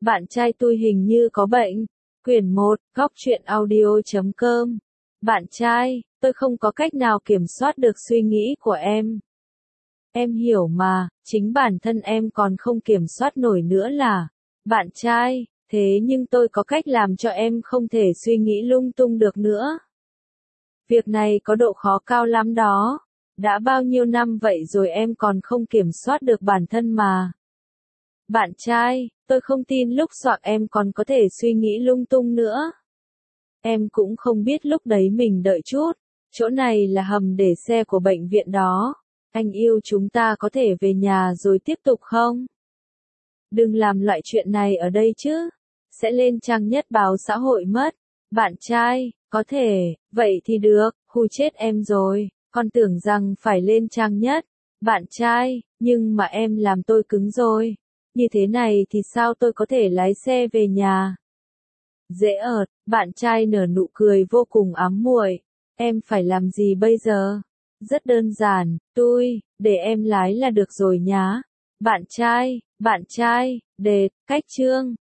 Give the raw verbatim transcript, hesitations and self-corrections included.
Bạn trai tôi hình như có bệnh. Quyển một, góc truyện audio chấm com. Bạn trai, tôi không có cách nào kiểm soát được suy nghĩ của em. Em hiểu mà, chính bản thân em còn không kiểm soát nổi nữa là. Bạn trai, thế nhưng tôi có cách làm cho em không thể suy nghĩ lung tung được nữa. Việc này có độ khó cao lắm đó. Đã bao nhiêu năm vậy rồi em còn không kiểm soát được bản thân mà. Bạn trai, tôi không tin lúc soạn em còn có thể suy nghĩ lung tung nữa. Em cũng không biết lúc đấy mình đợi chút. Chỗ này là hầm để xe của bệnh viện đó. Anh yêu chúng ta có thể về nhà rồi tiếp tục không? Đừng làm loại chuyện này ở đây chứ. Sẽ lên trang nhất báo xã hội mất. Bạn trai, có thể, vậy thì được, hù chết em rồi. Con tưởng rằng phải lên trang nhất. Bạn trai, nhưng mà em làm tôi cứng rồi. Như thế này thì sao tôi có thể lái xe về nhà? Dễ ợt, bạn trai nở nụ cười vô cùng ám muội. Em phải làm gì bây giờ? Rất đơn giản, tôi, để em lái là được rồi nhá. Bạn trai, bạn trai, đệt, cách chương.